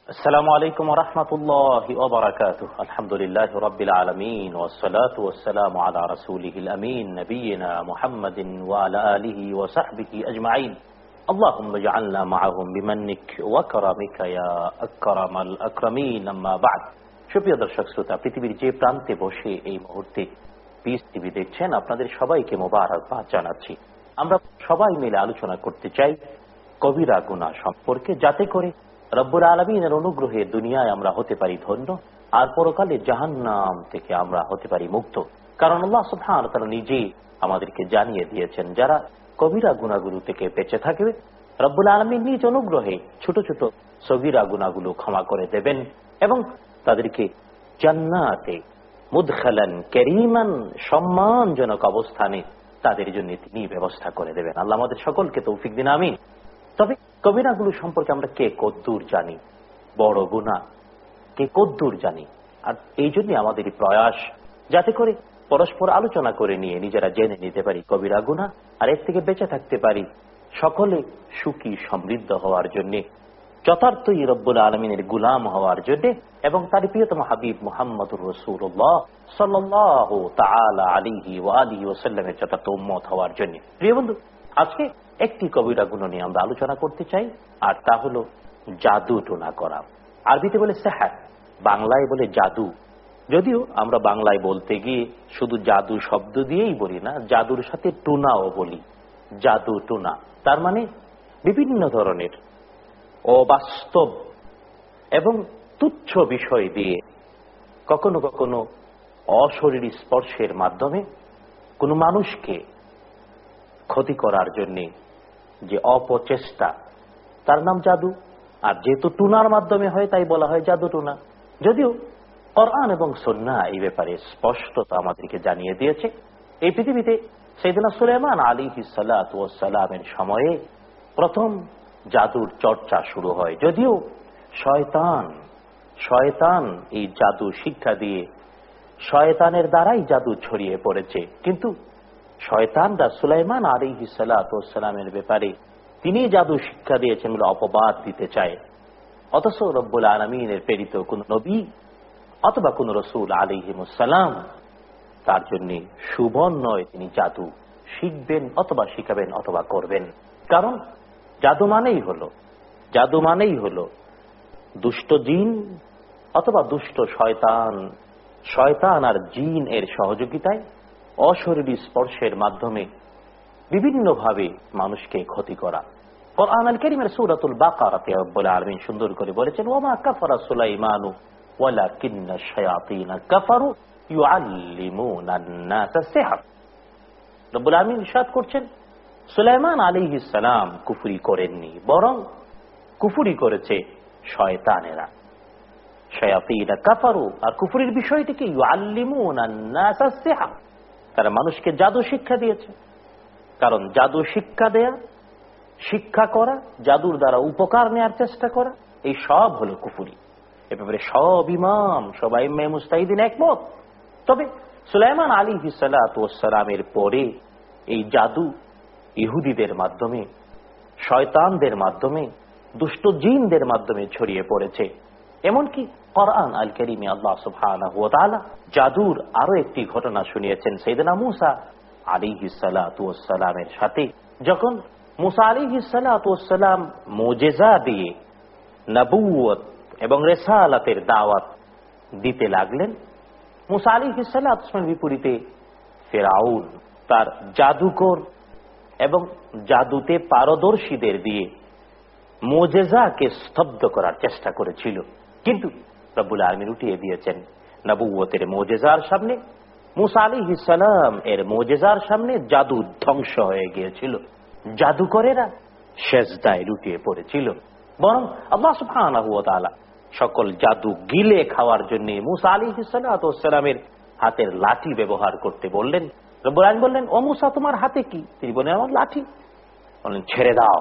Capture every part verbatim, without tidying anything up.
السلام عليكم ورحمة الله وبركاته. الحمد لله رب العالمين والصلاة والسلام على رسوله الأمين نبينا محمد وعلى آله وصحبه أجمعين. اللهم اجعلنا معهم بمنك وكرمك يا أكرم الأكرمين. أما بعد. সুপ্রিয় দর্শক শ্রোতা, পৃথিবীর যে প্রান্তে বসে এই মুহূর্তে পিস টিভি দেখছেন, আপনাদের সবাইকে মোবারকবাদ জানাচ্ছি। আমরা সবাই মিলে আলোচনা করতে চাই কবিরা গুনাহ সম্পর্কে, যাতে করে রব্বুল আলামিনের অনুগ্রহে দুনিয়ায় আমরা হতে পারি ধন্য, আর পরকালে জাহান্নাম থেকে আমরা হতে পারি মুক্ত। কারণ আল্লাহ সুবহানাহু ওয়া তাআলা নিজেই আমাদেরকে জানিয়ে দিয়েছেন, যারা কবিরা গুনাহগুলো থেকে বেঁচে থাকবে রব্বুল আলামিন নিজ অনুগ্রহে ছোট ছোট সগীরা গুনাহগুলো ক্ষমা করে দেবেন এবং তাদেরকে জান্নাতে মুদখালান কারীমান, সম্মানজনক অবস্থানে তাদের জন্য তিনি ব্যবস্থা করে দেবেন। আল্লাহ আমাদের সকলকে তৌফিক দিন, আমিন। তবে কবিরাগুলো সম্পর্কে আমরা কে কদ্দূর জানি, বড় গুনাহ কে কদ্দূর জানি, আর এই জন্য আমাদের প্রয়াস যাতে করে পরস্পর আলোচনা করে নিয়ে নিজেরা জেনে নিতে পারি কবিরা গুনাহ, আর এর থেকে বেঁচে থাকতে পারি সকলে সুখী সমৃদ্ধ হওয়ার জন্য, যথার্থই রব্বুল আলামিনের গুলাম হওয়ার জন্য এবং তার প্রিয়তম হাবিব মুহাম্মদুর রাসূলুল্লাহ সাল্লাল্লাহু তাআলা আলাইহি ওয়া আলিহি ওয়াসাল্লামের যথার্থ উম্মত হওয়ার জন্য। প্রিয় বন্ধু, আজকে একটি কবিরা গুনাহ নিয়ে আমরা আলোচনা করতে চাই, আর তা হলো জাদু টোনা করা। আরবিতে বলে সেহর, বাংলায় বলে জাদু। যদিও আমরা বাংলায় বলতে গিয়ে শুধু জাদু শব্দ দিয়েই বলি না, জাদুর সাথে টোনাও বলি। জাদু টোনা তার মানে বিভিন্ন ধরনের অবাস্তব এবং তুচ্ছ বিষয় দিয়ে কখনো কখনো অশরীরী স্পর্শের মাধ্যমে কোনো মানুষকে ক্ষতি করার জন্য যে অপচেষ্টা, তার নাম জাদু। আর যেহেতু টুনার মাধ্যমে হয় তাই বলা হয় জাদু টুনা। যদিও কোরআন এবং সুন্নাহ এই ব্যাপারে স্পষ্টতা আমাদেরকে জানিয়ে দিয়েছে। এই পৃথিবীতে সাইয়েদনা সুলাইমান আলাইহিস সালাতু ওয়াস সালামের সময়ে প্রথম জাদুর চর্চা শুরু হয়। যদিও শয়তান শয়তান এই জাদু শিক্ষা দিয়ে শয়তানের দ্বারাই জাদু ছড়িয়ে পড়েছে, কিন্তু শয়তানরা সুলাইমান আলাইহিস সালাতু ওয়াস সালামের ব্যাপারে তিনি জাদু শিক্ষা দিয়েছেন বলে অপবাদ দিতে চায়। অথচ রব্বুল আলামিনের প্রেরিত কোন নবী অথবা কোন রাসূল আলাইহিমুস সালাম তার জন্য শুভ নয় তিনি জাদু শিখবেন অথবা শিখাবেন অথবা করবেন। কারণ জাদু মানেই হলো জাদু মানেই হলো দুষ্ট জিন অথবা দুষ্ট শয়তান শয়তান আর জিন এর সহযোগিতায় অশরীরী স্পর্শের মাধ্যমে বিভিন্নভাবে মানুষকে ক্ষতি করা। কোরআন আল কারীমের সূরাতুল বাকারাতে রব্বুল আলামিন সুন্দর করে বলেছেন, ওয়া মা কাফারা সুলাইমানু ওয়ালাকিন্নাশ শায়াতিনা কাফারু ইউআল্লিমুনান নাসা সিহর। রব্বুল আলামিন ইরশাদ করছেন, সুলাইমান আলাইহিস সালাম কুফরি করেননি, বরং কুফরি করেছে শয়তানেরা। শায়াতিনা কাফারু, আর কুফরির বিষয়টি কি? ইউআল্লিমুনান নাসা সিহর, তারা মানুষকে জাদু শিক্ষা দিয়েছে। কারণ জাদু শিক্ষা দেয়া, শিক্ষা করা, জাদুর দ্বারা উপকার নেওয়ার চেষ্টা করা, এই সব হলো কুফরি। এ ব্যাপারে সব ইমাম সবাই ইমাম মুজতাহিদিন একমত। তবে সুলাইমান আলাইহিস সালাতু ওয়াস সালামের পরে এই জাদু ইহুদিদের মাধ্যমে, শয়তানদের মাধ্যমে, দুষ্ট জিনদের মাধ্যমে ছড়িয়ে পড়েছে। এমনকি কোরআন আল কারীমে আল্লাহ সুবহানাহু ওয়া তাআলা জাদুর আরো একটি ঘটনা শুনিয়েছেন সাইয়েদনা মূসা আলাইহিস সালাতু ওয়াস সালামের সাথে। যখন মূসা আলাইহিস সালাতু ওয়াস সালাম মুজিজা দিয়ে নবুয়ত এবং রিসালাতের দাওয়াত দিতে লাগলেন, মূসা আলাইহিস সালাতু ওয়াস সালামের বিপরীতে ফিরআউন তার জাদুকর এবং জাদুতে পারদর্শীদের দিয়ে মুজিজাকে স্তব্ধ করার চেষ্টা করেছিল। কিন্তু রব্বুল আলামিন উঠিয়ে দিয়েছেন নবুয়তের মুজিজার সামনে। মূসা আলাইহিস সালাম এর মুজিজার সামনে জাদু ধ্বংস হয়ে গিয়েছিল, জাদুকরেরা সেজদায় লুটিয়ে পড়েছিল। বরং আল্লাহ সুবহানাহু ওয়া তাআলা সকল জাদু গিলে খাওয়ার জন্য মূসা আলাইহিস সালাতু ওয়াস সালামের হাতের লাঠি ব্যবহার করতে বললেন। রব্বুল আলামিন বললেন, ও মূসা, তোমার হাতে কি? তিনি বললেন, আমার লাঠি। বললেন, ছেড়ে দাও।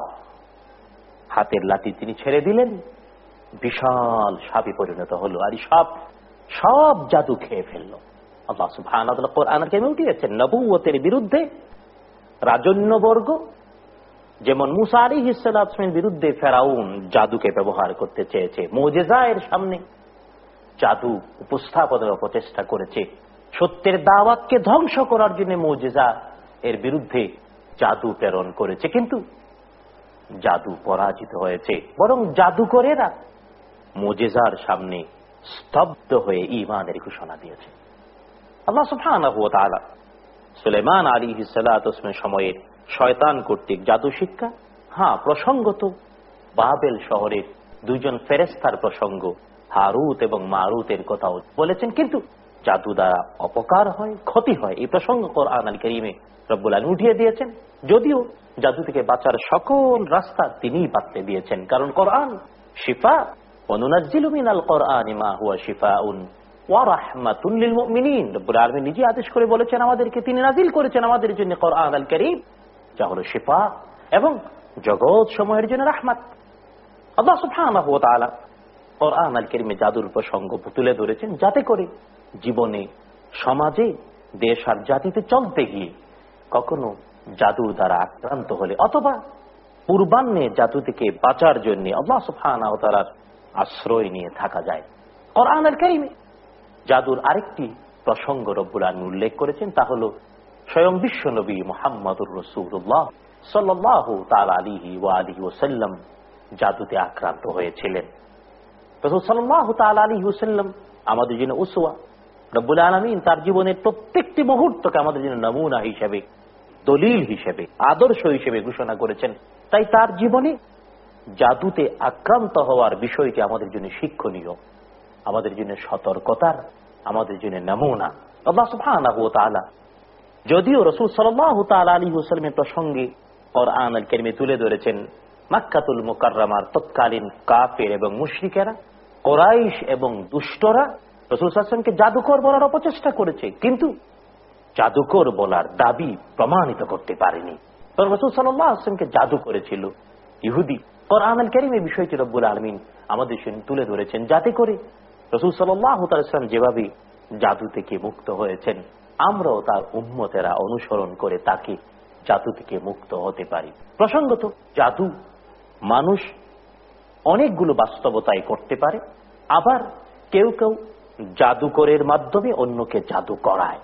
হাতের লাঠি তিনি ছেড়ে দিলেন, বিশাল সাপে পরিণত হলো, আর সব সব জাদু খেয়ে ফেললো। আল্লাহ সুবহানাহু ওয়া তাআলা কোরআনে উঠিয়েছেন নবুয়তের বিরুদ্ধে রাজন্যবর্গ যেমন মুসা আলাইহিস সালামের বিরুদ্ধে ফেরাউন জাদুকে ব্যবহার করতে চেয়েছে, মুজিজায়ের সামনে জাদু উপস্থাপনের প্রচেষ্টা করেছে, সত্যের দাওয়াতকে ধ্বংস করার জন্য মুজিজা এর বিরুদ্ধে জাদু প্রেরণ করেছে, কিন্তু জাদু পরাজিত হয়েছে। বরং জাদুকরেরা মুজিজার সামনে স্তব্ধ হয়ে ঈমানের ঘোষণা দিয়েছে। আল্লাহ সুবহানাহু ওয়া তাআলা সুলাইমান আলাইহিস সালামের সময়ে শয়তান কর্তৃক জাদু শিক্ষা, হ্যাঁ প্রসঙ্গত বাবেল শহরের দুইজন ফেরেশতার প্রসঙ্গ হারুত এবং মারুতের কথাও বলেছেন, কিন্তু জাদু দ্বারা অপকার হয়, ক্ষতি হয়, এই প্রসঙ্গ কোরআন আল কারীমে রব্বুল আলামিন উঠিয়ে দিয়েছেন। যদিও জাদু থেকে বাঁচার সকল রাস্তা তিনিই বাতলে দিয়েছেন, কারণ কোরআন শিফা ওয়া নুনাজ্জিলু মিনাল কোরআনি মা হুয়া শিফাউন ওয়া রাহমাতুন লিল মুমিনিন। রব্বুল আলামিন নিজে আদেশ করে বলেছেন আমাদেরকে, তিনি নাজিল করেছেন আমাদের জন্য কোরআন আল কারীম, যা হলো শিফা এবং জগৎ সমূহের জন্য রাহমাত। আল্লাহ সুবহানাহু ওয়া তাআলা কোরআন আল কারীমে জাদুর প্রসঙ্গ তুলে ধরেছেন, যাতে করে জীবনে, সমাজে, দেশ আর জাতিতে চলতে গিয়ে কখনো জাদুর দ্বারা আক্রান্ত হলে অথবা পূর্বাহ্নে জাদু থেকে বাঁচার জন্য আল্লাহ সুবহানাহু ওয়া তাআলার আশ্রয় নিয়ে থাকা যায়। কোরআন আল কারীমে জাদুর আরেকটি প্রসঙ্গ রব্বুল আলামিন উল্লেখ করেছেন, তা হলো স্বয়ং বিশ্ব নবী মুহাম্মদুর রাসূলুল্লাহ সাল্লাল্লাহু তাআলা আলাইহি ওয়া আলিহি ওয়াসাল্লাম জাদুতে আক্রান্ত হয়েছিলেন। রাসূল সাল্লাল্লাহু তাআলা আলাইহি ওয়াসাল্লাম আমাদের জন্য উসওয়া। রব্বুল আলামিন তার জীবনের প্রত্যেকটি মুহূর্তকে আমাদের জন্য নমুনা হিসেবে, দলিল হিসেবে, আদর্শ হিসেবে ঘোষণা করেছেন। তাই তার জীবনে জাদুতে আক্রান্ত হওয়ার বিষয়টি আমাদের জন্য শিক্ষণীয়, আমাদের জন্য সতর্কতার, আমাদের জন্য নমুনা। আল্লাহ সুবহানাহু ওয়া তাআলা যদিও রাসূল সাল্লাল্লাহু তাআলা আলাইহি ওয়াসাল্লামের প্রসঙ্গে কোরআন আল কারীমে তুলে ধরেছেন মক্কাতুল মুকাররমার তৎকালীন কাফের এবং মুশরিকেরা, কুরাইশ এবং দুষ্টরা রাসূল সাল্লাল্লাহু আলাইহি ওয়াসাল্লামকে জাদুকর বলার অপচেষ্টা করেছে, কিন্তু জাদুকর বলার দাবি প্রমাণিত করতে পারেনি। কারণ রাসূল সাল্লাল্লাহু আলাইহি ওয়াসাল্লামকে জাদু করেছিল ইহুদি। কোরআন আল কারীমে বিষয়টি রব্বুল আলামিন আমাদের সামনে তুলে ধরেছেন, যাতে করে রাসূল সাল্লাল্লাহু আলাইহি ওয়াসাল্লাম যেভাবে জাদু থেকে মুক্ত হয়েছেন, আমরাও তার উম্মতেরা অনুসরণ করে তাকে জাদু থেকে মুক্ত হতে পারি। প্রসঙ্গত জাদু মানুষ অনেকগুলো বাস্তবতায় করতে পারে, আবার কেউ কেউ জাদুকরের মাধ্যমে অন্যকে জাদু করায়।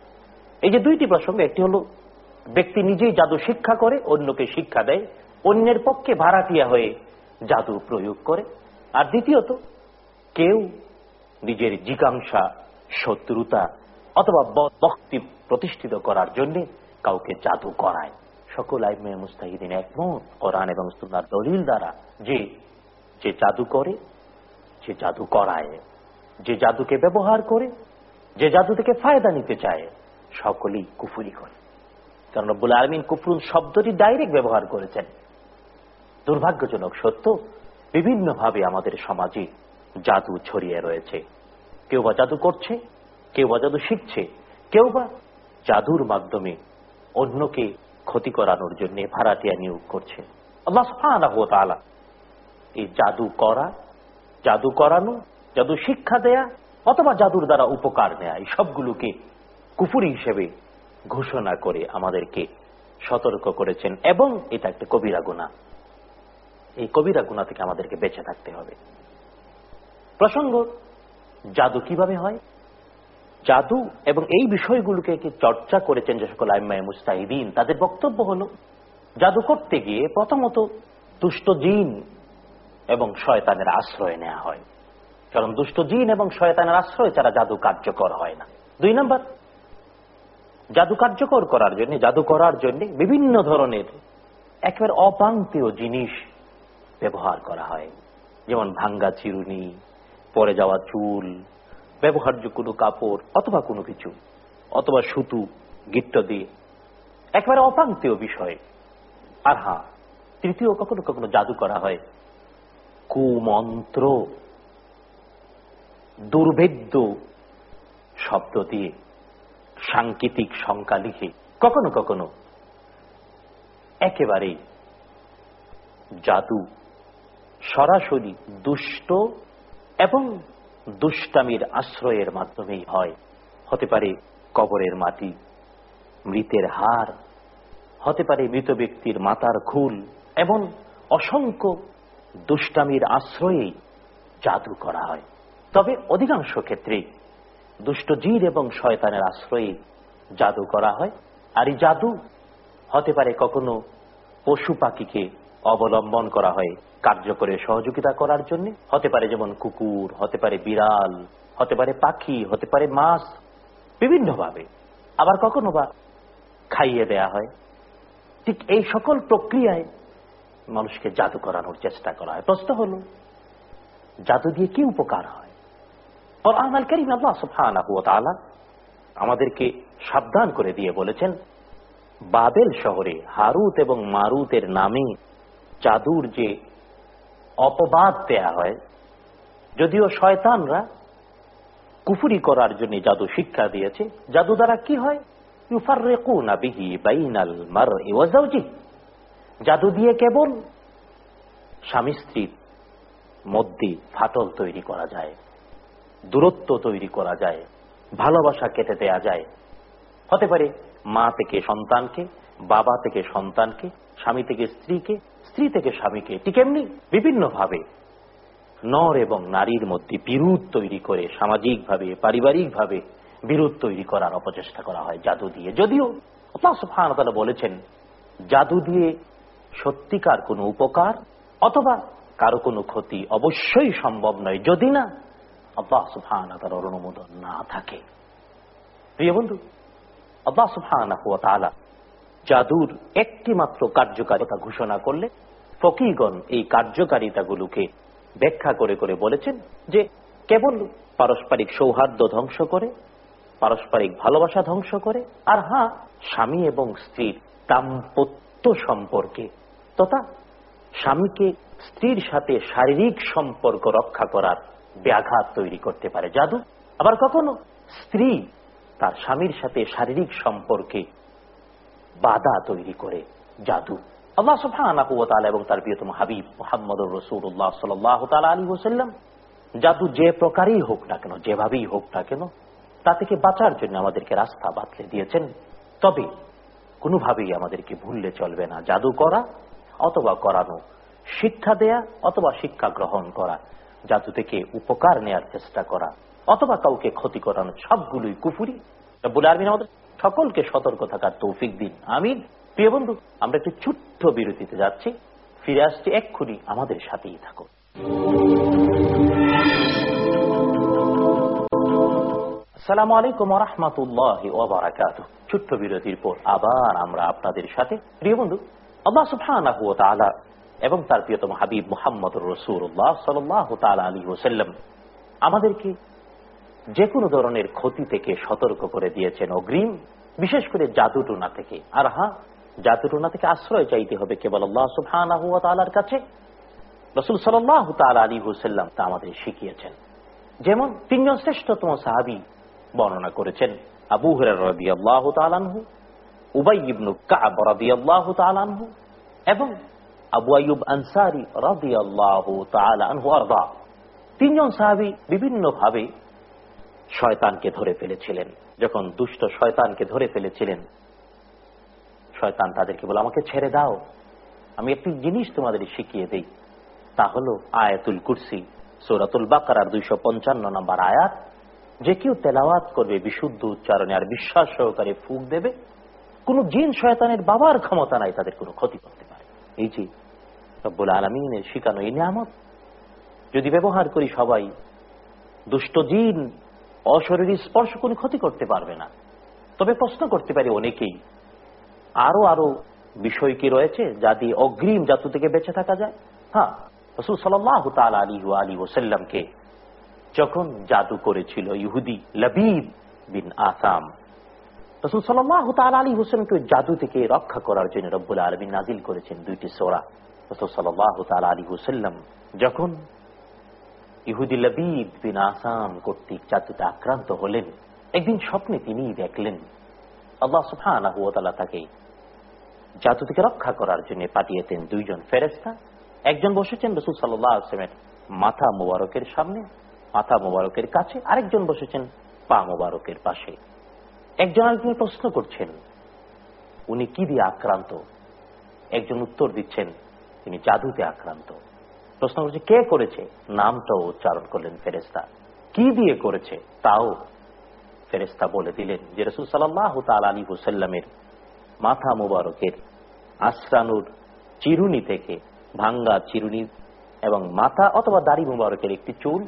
এই যে দুইটি প্রসঙ্গ, একটি হলো ব্যক্তি নিজেই জাদু শিক্ষা করে, অন্যকে শিক্ষা দেয়, অন্যের পক্ষে ভাড়াটিয়া হয়ে জাদু প্রয়োগ করে। আর দ্বিতীয়ত কেউ নিজের জিজ্ঞাসা, শত্রুতা অথবা বক্তি প্রতিষ্ঠিত করার জন্য কাউকে জাদু করায়। সকল আইমে মুস্তাহিদিন একমত কোরআন এবং সুন্নাহর দলিল দ্বারা যে যে জাদু করে, যে জাদু করায়, যে জাদুকে ব্যবহার করে, যে জাদু থেকে ফায়দা নিতে চায়, সকলেই কুফরি করে। কারণ রব্বুল আলামিন কুফরুন শব্দটি ডাইরেক্ট ব্যবহার করেছেন। দুর্ভাগ্যজনক সত্য, বিভিন্ন ভাবে আমাদের সমাজে জাদু ছড়িয়ে রয়েছে। কেউ বা জাদু করছে, কেউ বা জাদু শিখছে, কেউ বা জাদুর মাধ্যমে অন্যকে ক্ষতি করানোর জন্য ভাড়াটিয়া নিয়োগ করছে। আল্লাহ সুবহানাহু ওয়া তাআলা এই জাদু করা, জাদু করানো, জাদু শিক্ষা দেয়া অথবা জাদুর দ্বারা উপকার নেয়া, এই সবগুলোকে কুফরি হিসেবে ঘোষণা করে আমাদেরকে সতর্ক করেছেন, এবং এটা একটা কবিরা গুনাহ। এই কবিরা গুনাহ থেকে আমাদেরকে বেঁচে থাকতে হবে। প্রসঙ্গ জাদু কিভাবে হয়, জাদু এবং এই বিষয়গুলোকে চর্চা করেছেন যে সকল আইম্মায়ে মুজতাহিদিন, তাদের বক্তব্য হলো জাদু করতে গিয়ে প্রথমত দুষ্ট জিন এবং শয়তানের আশ্রয় নেওয়া হয়, কারণ দুষ্ট জিন এবং শয়তানের আশ্রয় ছাড়া জাদু কার্যকর হয় না। দুই নম্বর, জাদু কার্যকর করার জন্য, জাদু করার জন্য বিভিন্ন ধরনের একেবারে অপ্রান্তীয় জিনিস ব্যবহার করা হয়, যেমন ভাঙ্গা চিরুনি, পরে যাওয়া চুল, ব্যবহার্য কোনো কাপড় অথবা কোনো কিছু, অথবা সুতু, গিট্ট দিয়ে, একেবারে অপ্রান্তীয় বিষয়। আর হ্যাঁ, তৃতীয়, কখনো কখনো জাদু করা হয় কুমন্ত্র, দুর্ভেদ্য শব্দ দিয়ে, সাংকেতিক সংখ্যা লিখে, কখনো কখনো একেবারেই জাদু সরাসরি দুষ্ট এবং দুষ্টামির আশ্রয়ের মাধ্যমেই হয়। হতে পারে কবরের মাটি, মৃতের হাড়, হতে পারে মৃত ব্যক্তির মাথার খুল, এমন অসংখ্য দুষ্টামির আশ্রয়েই জাদু করা হয়। তবে অধিকাংশ ক্ষেত্রেই দুষ্ট জিন এবং শয়তানের আশ্রয়ে জাদু করা হয়। আর এই জাদু হতে পারে কখনো পশু পাখিকে অবলম্বন করা হয় কার্যকরে সহযোগিতা করার জন্য, হতে পারে যেমন কুকুর, হতে পারে বিড়াল, হতে পারে পাখি, হতে পারে মাছ, বিভিন্নভাবে। আবার কখনো বা খাইয়ে দেয়া হয়। ঠিক এই সকল প্রক্রিয়ায় মানুষকে জাদু করানোর চেষ্টা করা হয়। প্রশ্ন হল, জাদু দিয়ে কি উপকার হয়? কোরআন আল কারীম আল্লাহ সুবহানাহু ওয়া তাআলা আমাদেরকে সাবধান করে দিয়ে বলেছেন, বাবেল শহরে হারুত এবং মারুতের নামে জাদুর যে অপবাদ দেয়া হয়, যদিও শয়তানরা কুফরি করার জন্য জাদু শিক্ষা দিয়েছে, জাদু দ্বারা কি হয়? ইউফাররিকুনা বিহি বাইনাল মারই ওয়া যাওজিহি, জাদু দিয়ে কেবল স্বামী স্ত্রীর মধ্যে ফাটল তৈরি করা যায়, দূরত্ব তৈরি করা যায়, ভালোবাসা কেটে দেয়া যায়। হতে পারে মা থেকে সন্তানকে, বাবা থেকে সন্তানকে, স্বামী থেকে স্ত্রীকে, স্ত্রী থেকে স্বামীকে, ঠিক এমনি বিভিন্নভাবে নর এবং নারীর মধ্যে বিরোধ তৈরি করে সামাজিকভাবে, পারিবারিকভাবে বিরোধ তৈরি করার অপচেষ্টা করা হয় জাদু দিয়ে। যদিও আল্লাহ সুবহানাহু ওয়া তাআলা বলেছেন, জাদু দিয়ে সত্যিকার কোনো উপকার অথবা কারো কোনো ক্ষতি অবশ্যই সম্ভব নয়, যদি না আল্লাহ সুবহানাহু ওয়া তাআলার অনুমোদন না থাকে। প্রিয় বন্ধু, আল্লাহ সুবহানাহু ওয়া তাআলা জাদুর একটি মাত্র কার্যকারিতা ঘোষণা করলে ফকিহগণ এই কার্যকারিতাগুলোকে ব্যাখ্যা করে করে বলেছেন যে কেবল পারস্পরিক সৌহার্দ্য ধ্বংস করে, পারস্পরিক ভালোবাসা ধ্বংস করে, আর হ্যাঁ, স্বামী এবং স্ত্রীর দাম্পত্য সম্পর্কে তথা স্বামীকে স্ত্রীর সাথে শারীরিক সম্পর্ক রক্ষা করার ব্যাঘাত তৈরি করতে পারে জাদু। আবার কখনো স্ত্রী তার স্বামীর সাথে শারীরিক সম্পর্কে বাধা তৈরি করে জাদু। আল্লাহ সুবহানাহু ওয়া তাআলা এবং তার প্রিয়তম হাবিব মুহাম্মদুর রাসূলুল্লাহ সাল্লাল্লাহু তাআলা আলাইহি ওয়াসাল্লাম জাদু যে প্রকারই হোক না কেন, যেভাবেই হোক না কেন, তা থেকে বাঁচার জন্য আমাদেরকে রাস্তা বাতলে দিয়েছেন। তবে কোনোভাবেই আমাদেরকে ভুললে চলবে না, জাদু করা অথবা করানো, শিক্ষা দেয়া অথবা শিক্ষা গ্রহণ করা, জাদু থেকে উপকার নেয়ার চেষ্টা করা অথবা কাউকে ক্ষতি করানো, সবগুলোই কুফরি। রব্বুল আলামিন আমাদের সকলকে সতর্ক থাকার তৌফিক দিন, আমিন। প্রিয় বন্ধু, আমরা একটু ছোট্ট বিরতিতে যাচ্ছি, ফিরে আসছি এক্ষুনি, আমাদের সাথেই থাকো। আসসালামু আলাইকুম ওয়া রাহমাতুল্লাহি ওয়া বারাকাতুহু। ছোট্ট বিরতির পর আবার আমরা আপনাদের সাথে। প্রিয় বন্ধু, আল্লাহ সুবহানাহু ওয়া তাআলা এবং তার প্রিয়তম হাবিব মুহাম্মদুর রাসূলুল্লাহ সাল্লাল্লাহু তাআলা আলাইহি ওয়াসাল্লাম আমাদেরকে যে কোনো ধরনের ক্ষতি থেকে সতর্ক করে দিয়েছেন অগ্রিম, বিশেষ করে জাদুটোনা থেকে। আর হ্যাঁ, জাদুটোনা থেকে আশ্রয় চাইতে হবে কেবল আল্লাহ সুবহানাহু ওয়া তাআলার কাছে। রাসূল সাল্লাল্লাহু তাআলা আলাইহি ওয়াসাল্লাম তা আমাদের শিখিয়েছেন। যেমন তিনজন শ্রেষ্ঠতম সাহাবী বর্ণনা করেছেন, আবু হুরায়রা রাদিয়াল্লাহু তাআলা আনহু, উবাই ইবনে কাব রাদিয়াল্লাহু তাআলা আনহু এবং আবু আইয়ুব আনসারী রাদিয়াল্লাহু তাআলা আনহু আরদা। তিনজন সাহাবী বিভিন্নভাবে শয়তানকে ধরে ফেলেছিলেন। যখন দুষ্ট শয়তানকে ধরে ফেলেছিলেন, শয়তান তাদেরকে বলে, আমাকে ছেড়ে দাও, আমি একটি জিনিস তোমাদের শিখিয়ে দেই। তা হলো আয়াতুল কুরসি, সূরাতুল বাকারার দুইশো পঞ্চান্ন নম্বর আয়াত। যে কেউ তেলাওয়াত করবে বিশুদ্ধ উচ্চারণে আর বিশ্বাস সহকারে ফুঁক দেবে, কোন জিন শয়তানের বাবার ক্ষমতা নাই তাদের কোনো ক্ষতি করতে পারে। এই যে রব্বুল আলামিনের শিখানো এই নিয়ামত যদি ব্যবহার করি সবাই, দুষ্ট জিন অশরীরী স্পর্শ কোনো ক্ষতি করতে পারবে না। তবে প্রশ্ন করতে পারি অনেকেই, আরো আরো বিষয় কি রয়েছে যা দিয়ে অগ্রিম জাদু থেকে বেঁচে থাকা যায়? হ্যাঁ, রাসূল সাল্লাল্লাহু তাআলা আলাইহি ওয়া আলিহি ওয়াসাল্লামকে যখন জাদু করেছিল ইহুদি লাবিদ বিন আসাম, রাসূল সাল্লাল্লাহু তাআলা আলাইহি ওয়াসাল্লামকে জাদু থেকে রক্ষা করার জন্য রব্বুল আলামিন নাজিল করেছেন দুইটি সূরা। রাসূল সাল্লাল্লাহু তাআলা আলাইহি ওয়াসাল্লাম যখন ইহুদি লাবিদ বিন আসাম কর্তৃক জাদুতে আক্রান্ত হলেন, একদিন স্বপ্নে তিনি দেখলেন আল্লাহ সুবহানাহু ওয়া তাআলা তাকে জাদু থেকে রক্ষা করার জন্য পাঠিয়েছেন দুইজন ফেরেশতা। একজন বসেছেন রাসূল সাল্লাল্লাহু আলাইহি ওয়াসাল্লামের মাথা মোবারকের সামনে, মাথা মোবারকের কাছে, আরেকজন বসেছেন পা মোবারকের পাশে। একজন আরেকজনের প্রশ্ন করছেন উনি কি দিয়ে আক্রান্ত। একজন উত্তর দিচ্ছেন, তিনি জাদুতে আক্রান্ত। প্রশ্ন করছে কে করেছে, নামটাও উচ্চারণ করলেন ফেরেশতা। কি দিয়ে করেছে তাও ফেরেশতা বলে দিলেন যে রাসূল সাল্লাল্লাহু তাআলা আলাইহি ওয়াসাল্লামের মাথা মুবারকের আশ্রানুর চিরুনি থেকে, ভাঙ্গা চিরুনি এবং মাথা অথবা দাড়ি মুবারকের একটি চুল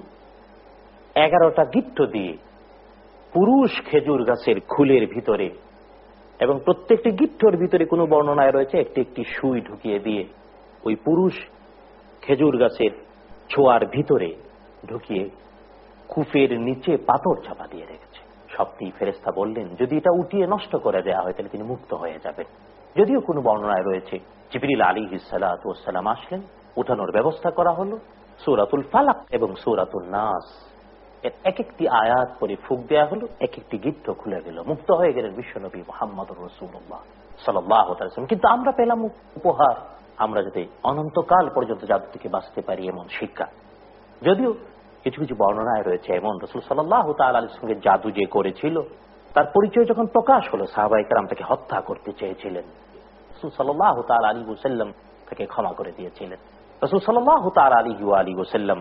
এগারোটা গিট্ট দিয়ে পুরুষ খেজুর গাছের খুলের ভিতরে, এবং প্রত্যেকটি গিট্টর ভিতরে কোনো বর্ণনায় রয়েছে একটি একটি সুই ঢুকিয়ে দিয়ে ওই পুরুষ খেজুর গাছের ছোঁয়ার ভিতরে ঢুকিয়ে কুফের নিচে পাথর চাপা দিয়ে রেখেছে। সবটি ফেরেশতা বললেন যদি এটা উঠিয়ে নষ্ট করে দেওয়া হয় তাহলে তিনি মুক্ত হয়ে যাবেন। যদিও কোনো বর্ণনায় রয়েছে জিবরিল আলাইহিস সালাতু ওয়াস সালাম আসলেন, উঠানোর ব্যবস্থা করা হলো, সূরাতুল ফালাক এবং সূরাতুন নাস এর এক একটি আয়াত পরে ফুঁক দেওয়া হলো, এক একটি গিট্ট খুলে গেল, মুক্ত হয়ে গেলেন বিশ্বনবী মুহাম্মদুর রাসূলুল্লাহ সাল্লাল্লাহু আলাইহি ওয়াসাল্লাম। কিন্তু আমরা পেলাম উপহার, আমরা যাতে অনন্তকাল পর্যন্ত জাদু থেকে বাঁচতে পারি এমন শিক্ষা। যদিও কিছু কিছু বর্ণনায় রয়েছে এমন রাসূল সাল্লাল্লাহু তাআলা আলাইহি ওয়াসাল্লাম জাদু যে করেছিল তার পরিচয় যখন প্রকাশ হলো সাহাবায়ে কেরাম তাকে হত্যা করতে চেয়েছিলেন, রাসূল সাল্লাল্লাহু তাআলা আলাইহি ওয়াসাল্লাম তাকে ক্ষমা করে দিয়েছিলেন। রাসূল সাল্লাল্লাহু তাআলা আলাইহি ওয়াসাল্লাম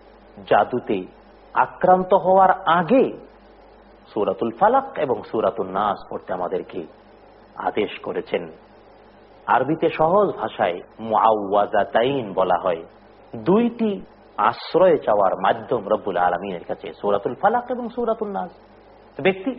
জাদুতে আক্রান্ত হওয়ার আগে সূরাতুল ফালাক এবং সূরাতুন নাস পড়তে আমাদেরকে আদেশ করেছেন। আরবিতে সহজ ভাষায় মুআওয়াযাতাইন বলা হয়, দুইটি আশ্রয় চাওয়ার মাধ্যম রব্বুল আলামিনের কাছে, সূরাতুল ফালাক এবং সূরাতুন নাস। ব্যক্তি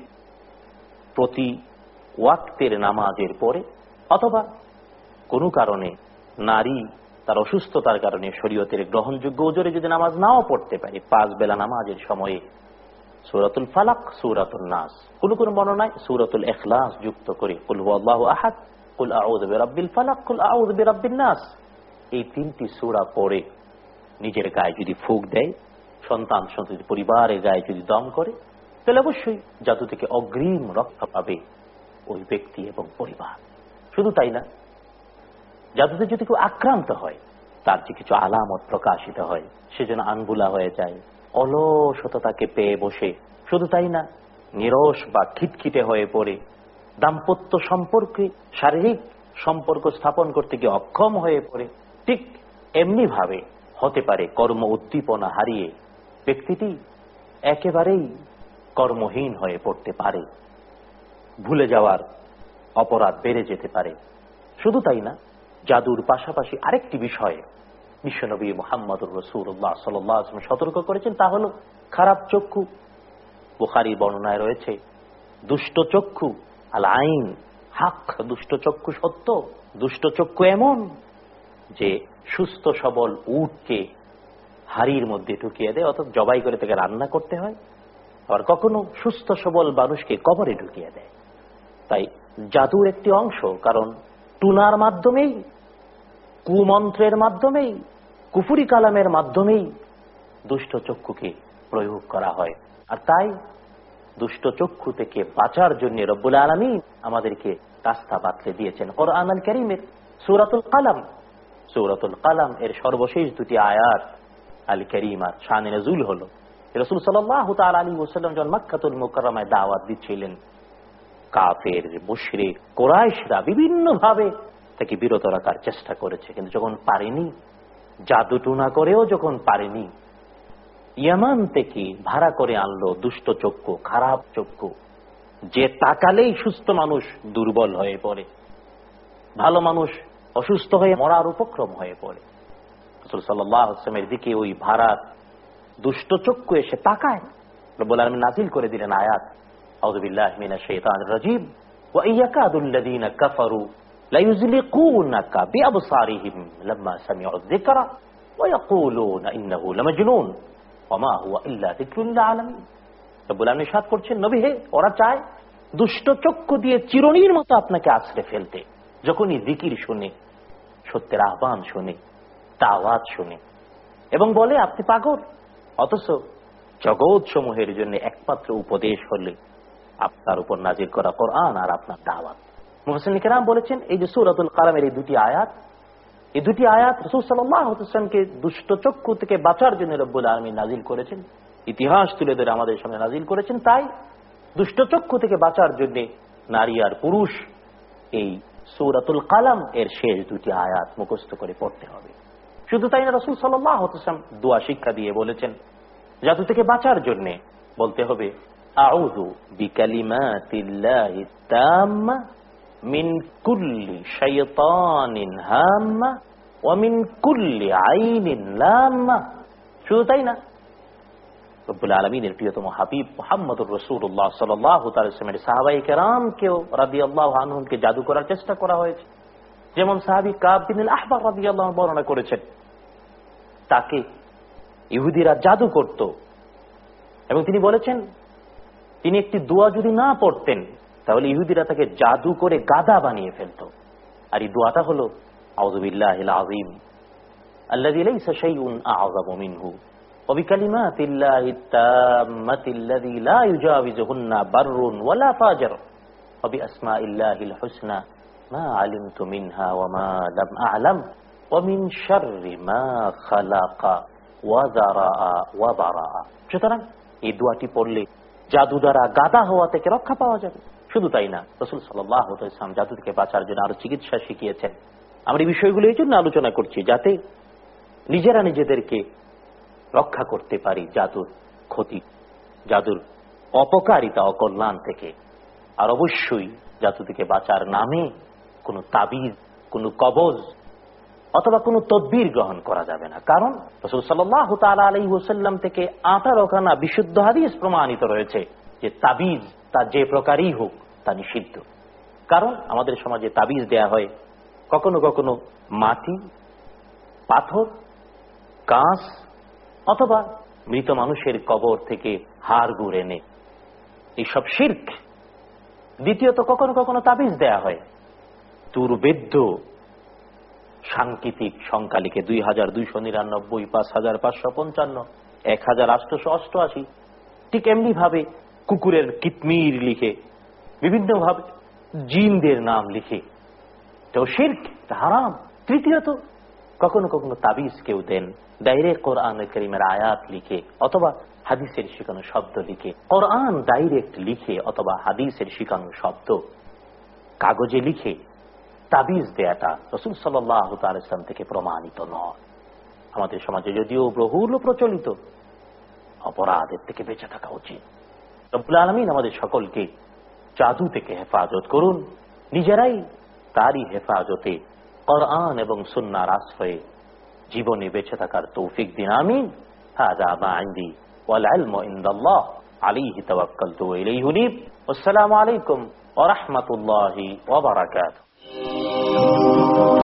প্রতি ওয়াক্তের নামাজের পরে অথবা কোনো কারণে নারী তার অসুস্থতার কারণে শরীয়তের গ্রহণযোগ্য ওজরে যদি নামাজ নাও পড়তে পারে, পাঁচ বেলা নামাজের সময়ে সূরাতুল ফালাক, সূরাতুন নাস, কোন কোন বর্ণনায় সূরাতুল ইখলাস যুক্ত করে কুল হুয়াল্লাহু আহাদ, কুল আউযু বিরাব্বিল ফালাক, কুল আউযু বিরাব্বিন নাস, এই তিনটি সূরা পড়ে নিজের গায়ে যদি ফুঁক দেয়, সন্তান সন্ততি পরিবারের গায়ে যদি দম করে, তাহলে অবশ্যই জাদু থেকে অগ্রিম রক্ষা পাবে ওই ব্যক্তি এবং পরিবার। শুধু তাই না, জাদুতে যদি কেউ আক্রান্ত হয় তার যে কিছু আলামত প্রকাশিত হয়, সে যেন আনগুলা হয়ে যায়, অলসতাকে পেয়ে বসে, শুধু তাই না নিরস বা খিটখিটে হয়ে পড়ে, দাম্পত্য সম্পর্কে শারীরিক সম্পর্ক স্থাপন করতে গিয়ে অক্ষম হয়ে পড়ে, ঠিক এমনি ভাবে হতে পারে কর্ম উদ্দীপনা হারিয়ে ব্যক্তিটি একেবারেই কর্মহীন হয়ে পড়তে পারে, ভুলে যাওয়ার অপরাধ বেড়ে যেতে পারে। শুধু তাই না, জাদুর পাশাপাশি আরেকটি বিষয়ে বিশ্বনবী মুহাম্মদুর রাসূলুল্লাহ সাল্লাল্লাহু আলাইহি ওয়াসাল্লাম সতর্ক করেছেন, তা হলো খারাপ চক্ষু। বুখারী বর্ণনায় রয়েছে দুষ্ট চক্ষু, আল আইন হক, দুষ্ট চক্ষু সত্য। দুষ্ট চক্ষু এমন যে সুস্থ সবল উটকে হাড়ির মধ্যে ঢুকিয়ে দেয়, অথবা জবাই করে তাকে রান্না করতে হয়, আবার কখনো সুস্থ সবল মানুষকে কবরে ঢুকিয়ে দেয়। তাই জাদুর একটি অংশ, কারণ টুনার মাধ্যমেই, কুমন্ত্রের মাধ্যমেই, কুফরি কালামের মাধ্যমেই দুষ্ট চক্ষুকে প্রয়োগ করা হয়। আর তাই দুষ্ট চক্ষু থেকে বাঁচার জন্য রব্বুল আলামিন আমাদেরকে রাস্তা বাতলে দিয়েছেন কোরআন আল কারীমের সূরাতুল কালাম। সূরাতুল কালাম এর সর্বশেষ দুটি আয়াত আল কারীমার শানে নজুল হলো। রাসূল সাল্লাল্লাহু তাআলা আলাইহি ওয়াসাল্লাম যখন মক্কাতুল মুকাররমায় দাওয়াত দিচ্ছিলেন, কাফের, মুশরিক, কুরাইশরা বিভিন্ন ভাবে তাকে বিরত রাখার চেষ্টা করেছে, কিন্তু যখন পারেনি, জাদু টুনা করেও যখন পারেনি, ইয়ামান থেকে ভাড়া করে আনলো দুষ্ট চক্ষু, খারাপ চক্ষু, যে তাকালেই সুস্থ মানুষ দুর্বল হয়ে পড়ে, ভালো মানুষ অসুস্থ হয়ে মরার উপক্রম হয়ে পড়ে। রাসূল সাল্লাল্লাহু আলাইহি ওয়াসাল্লামের দিকে ওই ভাড়া দুষ্ট চক্ষু এসে তাকায়, রব্বুল আলামিন নাযিল করে দিলেন আয়াত, আউযু বিল্লাহি মিনাশ শাইতানির রাজীম, ওয়া ইয়াকাদুল লাযীনা কাফারু লা ইউযলিকুনাকা বিআবসারিহিম লাম্মা সামি'ু যিকরা ওয়া ইয়াকুলুনা ইন্নাহু লামাজনুন ওয়া মা হুয়া ইল্লা যিকরুল লিল আলামিন। রব্বুল আলামিন ইরশাদ করছেন, নবী হে, ওরা চায় দুষ্ট চক্ষু দিয়ে চিরুনির মতো আপনাকে আছড়ে ফেলতে, যখনই জিকির শুনে, সত্যের আহ্বান শুনে, দাওয়াত শুনে, এবং বলে আপনি পাগল, অথচ জগৎ সমূহের জন্য একমাত্র উপদেশ হলে আপনার উপর নাজিল করা কোরআন আর আপনার দাওয়াত। মুফাসসিরিন কেরাম বলেছেন, এই যে সূরাতুল কালামের এই দুটি আয়াত, এই দুটি আয়াত রাসূল সাল্লাল্লাহু আলাইহি ওয়াসাল্লামকে দুষ্ট চক্ষু থেকে বাঁচার জন্য রব্বুল আলামিন নাজিল করেছেন, ইতিহাস তুলে ধরে আমাদের সামনে নাজিল করেছেন। তাই দুষ্ট চক্ষু থেকে বাঁচার জন্য নারী আর পুরুষ এই সূরাতুল কালাম এর শেষ দুটি আয়াত মুখস্থ করে পড়তে হবে। শুধু তাই না, রাসূল সাল্লাল্লাহু আলাইহি ওয়াসাল্লাম দোয়া শিক্ষা দিয়ে বলেছেন জাদু থেকে বাঁচার জন্য বলতে হবে আউযু বিকালিমাতিল্লাহি তাম্মা মিন কুল্লি শাইতানিন হাম্মা ওয়া মিন কুল্লি আইনিন লাম্মা। শুধু তাই না, রব্বুল আলামিনের প্রিয়তম হাবিব মুহাম্মদুর রাসূলুল্লাহ সাল্লাল্লাহু আলাইহি ওয়াসাল্লামের সাহাবায়ে কেরামকেও রাদিয়াল্লাহু আনহুমকে জাদু করার চেষ্টা করা হয়েছে। যেমন সাহাবী কাব বিন আল আহবার রাদিয়াল্লাহু আনহু বর্ণনা করেছেন, তাকে ইহুদিরা জাদু করত এবং তিনি বলেছেন তিনি একটি দোয়া যদি না পড়তেন তাহলে ইহুদিরা তাকে জাদু করে গাদা বানিয়ে ফেলত। আর এই দোয়াটা হলো আউযু বিল্লাহিল আযীম আল্লাযী লাইসা শাইউন আ'যামু মিনহু ওয়া বিকালিমাতিল্লাহিত তাম্মাতিল্লাযী লা ইউজাবিজুহুন্না বাররুন ওয়ালা ফাজির ওয়া বিআসমাইল্লাহিল হুসনা মা আলিমতু মিনহা ওয়া মা লাম আ'লাম ওয়া মিন শাররি মা খালাকা ওয়া যারাআ ওয়া বারাআ। সুতরাং এই দোয়াটি পড়লে জাদু দ্বারা গাদা হওয়া থেকে রক্ষা পাওয়া যাবে। শুধু তাই না, রাসূল সাল্লাল্লাহু আলাইহি ওয়াসাল্লাম জাদু থেকে বাঁচার জন্য আরো চিকিৎসা শিখিয়েছেন। আমরা এই বিষয়গুলো এই জন্য আলোচনা করছি যাতে নিজেরা নিজেদেরকে রক্ষা করতে পারি জাদুর ক্ষতি, জাদুর অপকারিতা, অকল্যাণ থেকে। আর অবশ্যই জাদু থেকে বাঁচার নামে কোনো তাবিজ, কোনো কবজ অথবা কোনো তদবির গ্রহণ করা যাবে না। কারণ রাসূল সাল্লাল্লাহু তাআলা আলাইহি ওয়াসাল্লাম থেকে আঠারো খানা বিশুদ্ধ হাদিস প্রমাণিত রয়েছে যে তাবিজ তা যে প্রকারই হোক তা নিষিদ্ধ। কারণ আমাদের সমাজে তাবিজ দেয়া হয় কখনো কখনো মাটি, পাথর, কাঁচ অথবা মৃত মানুষের কবর থেকে হাড় গুড় এনে, এইসব শিরক। দ্বিতীয়ত কখনো কখনো তাবিজ দেয়া হয় দুর্বেদ্য সাংকেতিক সংখ্যা লিখে, দুই হাজার দুইশো নিরানব্বই, পাঁচ হাজার পাঁচশো পঞ্চান্ন, এক হাজার আটশো অষ্টআশি, ঠিক এমনি ভাবে কুকুরের কিতমির লিখে, বিভিন্ন ভাবে জিনদের নাম লিখে, তো শিরক, হারাম। তৃতীয়ত কখনো কখনো তাবিজ কেউ দেন ডাইরেক্ট কোরআনুল কারীমের আয়াত লিখে অথবা হাদিসের শিখানো শব্দ লিখে। কোরআন ডাইরেক্ট লিখে অথবা হাদিসের শিখানো শব্দ কাগজে লিখে তাবিজ দেয়াটা রাসূল সাল্লাল্লাহু আলাইহি ওয়াসাল্লাম থেকে প্রমাণিত নয়। আমাদের সমাজে যদিও বহুল প্রচলিত, অপরাধের থেকে বেঁচে থাকা উচিত। রব্বুল আলামিন আমাদের সকলকে জাদু থেকে হেফাজত করুন, নিজেরাই তারই হেফাজতে কোরআন এবং সুন্নাহর আশ্রয়ে জীবনে বেঁচে থাকার তৌফিক দিন, আমিন। হাযা মা ইনদি ওয়াল ইলমু ইনদাল্লাহ আলাইহি তাওয়াক্কালতু ওয়া ইলাইহি উনীব। আসসালামু আলাইকুম ওয়া রাহমাতুল্লাহি ওয়া বারাকাতুহু।